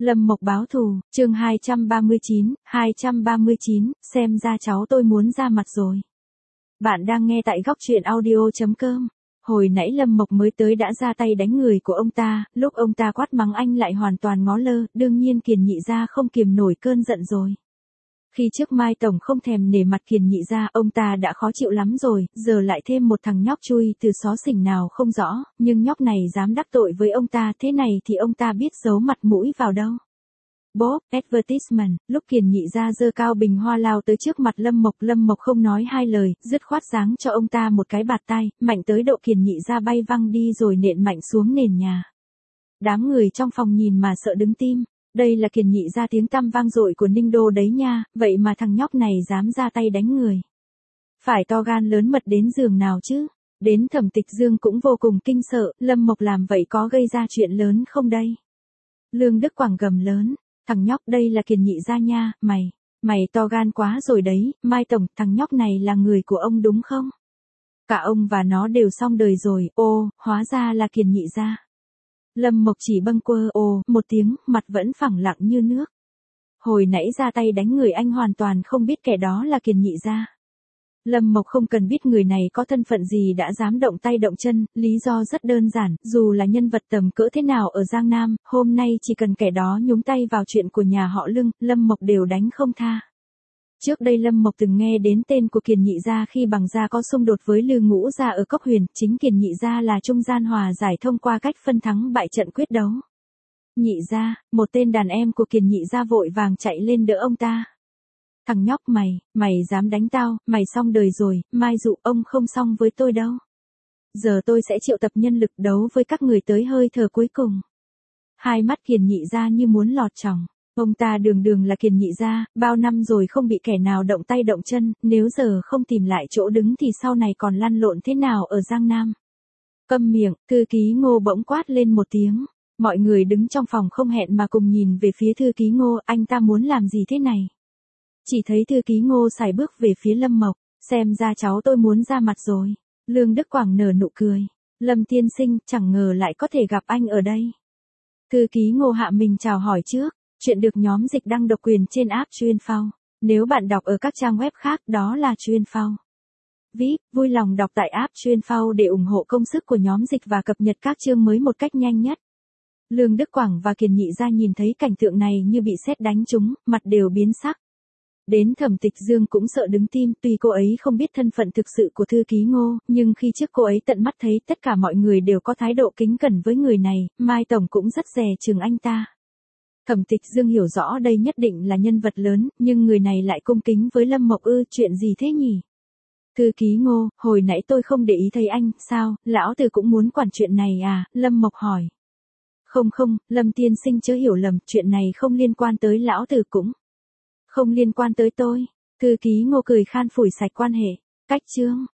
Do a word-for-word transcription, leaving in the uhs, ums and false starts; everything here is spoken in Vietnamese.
Lâm Mộc báo thù, chương hai trăm ba mươi chín, hai trăm ba mươi chín, xem ra cháu tôi muốn ra mặt rồi. Bạn đang nghe tại góc truyện audio chấm com. Hồi nãy Lâm Mộc mới tới đã ra tay đánh người của ông ta, lúc ông ta quát mắng anh lại hoàn toàn ngó lơ, đương nhiên Kiền Nhị Gia không kiềm nổi cơn giận rồi. Khi trước Mai Tổng không thèm nể mặt Kiền Nhị Gia, ông ta đã khó chịu lắm rồi, giờ lại thêm một thằng nhóc chui từ xó xỉnh nào không rõ, nhưng nhóc này dám đắc tội với ông ta, thế này thì ông ta biết giấu mặt mũi vào đâu. Bob, advertisement, lúc Kiền Nhị Gia giơ cao bình hoa lao tới trước mặt Lâm Mộc, Lâm Mộc không nói hai lời, dứt khoát giáng cho ông ta một cái bạt tai, mạnh tới độ Kiền Nhị Gia bay văng đi rồi nện mạnh xuống nền nhà. Đám người trong phòng nhìn mà sợ đứng tim. Đây là Kiền Nhị Gia tiếng tăm vang dội của Ninh Đô đấy nha, vậy mà thằng nhóc này dám ra tay đánh người. Phải to gan lớn mật đến giường nào chứ? Đến Thẩm Tịch Dương cũng vô cùng kinh sợ, Lâm Mộc làm vậy có gây ra chuyện lớn không đây? Lương Đức Quảng gầm lớn, thằng nhóc đây là Kiền Nhị Gia nha, mày, mày to gan quá rồi đấy, Mai Tổng, thằng nhóc này là người của ông đúng không? Cả ông và nó đều xong đời rồi, ô, hóa ra là Kiền Nhị Gia. Lâm Mộc chỉ bâng quơ ồ một tiếng, mặt vẫn phẳng lặng như nước. Hồi nãy ra tay đánh người anh hoàn toàn không biết kẻ đó là Kiền Nhị Gia. Lâm Mộc không cần biết người này có thân phận gì đã dám động tay động chân, lý do rất đơn giản, dù là nhân vật tầm cỡ thế nào ở Giang Nam, hôm nay chỉ cần kẻ đó nhúng tay vào chuyện của nhà họ Lương, Lâm Mộc đều đánh không tha. Trước đây Lâm Mộc từng nghe đến tên của Kiền Nhị Gia khi Bằng Gia có xung đột với Lư Ngũ Gia ở Cốc Huyền, chính Kiền Nhị Gia là trung gian hòa giải thông qua cách phân thắng bại trận quyết đấu. Nhị Gia, một tên đàn em của Kiền Nhị Gia vội vàng chạy lên đỡ ông ta. Thằng nhóc mày, mày dám đánh tao, mày xong đời rồi, mai dụ ông không xong với tôi đâu. Giờ tôi sẽ triệu tập nhân lực đấu với các người tới hơi thở cuối cùng. Hai mắt Kiền Nhị Gia như muốn lọt tròng. Ông ta đường đường là Kiền Nhị Gia, bao năm rồi không bị kẻ nào động tay động chân, nếu giờ không tìm lại chỗ đứng thì sau này còn lăn lộn thế nào ở Giang Nam. Câm miệng, thư ký Ngô bỗng quát lên một tiếng. Mọi người đứng trong phòng không hẹn mà cùng nhìn về phía thư ký Ngô, anh ta muốn làm gì thế này? Chỉ thấy thư ký Ngô sải bước về phía Lâm Mộc, xem ra cháu tôi muốn ra mặt rồi. Lương Đức Quảng nở nụ cười. Lâm tiên sinh, chẳng ngờ lại có thể gặp anh ở đây. Thư ký Ngô hạ mình chào hỏi trước. Chuyện được nhóm dịch đăng độc quyền trên app Chuyên Phao. Nếu bạn đọc ở các trang web khác đó là Chuyên Phao. vê i pê, vui lòng đọc tại app Chuyên Phao để ủng hộ công sức của nhóm dịch và cập nhật các chương mới một cách nhanh nhất. Lương Đức Quảng và Kiền Nhị Gia nhìn thấy cảnh tượng này như bị sét đánh trúng, mặt đều biến sắc. Đến Thẩm Tịch Dương cũng sợ đứng tim, tuy cô ấy không biết thân phận thực sự của thư ký Ngô, nhưng khi trước cô ấy tận mắt thấy tất cả mọi người đều có thái độ kính cẩn với người này, Mai Tổng cũng rất dè chừng anh ta. Thẩm Tịch Dương hiểu rõ đây nhất định là nhân vật lớn, nhưng người này lại cung kính với Lâm Mộc ư, chuyện gì thế nhỉ? Thư ký Ngô, hồi nãy tôi không để ý thấy anh, sao, lão tử cũng muốn quản chuyện này à, Lâm Mộc hỏi. Không không, Lâm tiên sinh chớ hiểu lầm, chuyện này không liên quan tới lão tử cũng. Không liên quan tới tôi. Thư ký Ngô cười khan phủi sạch quan hệ. Cách chương,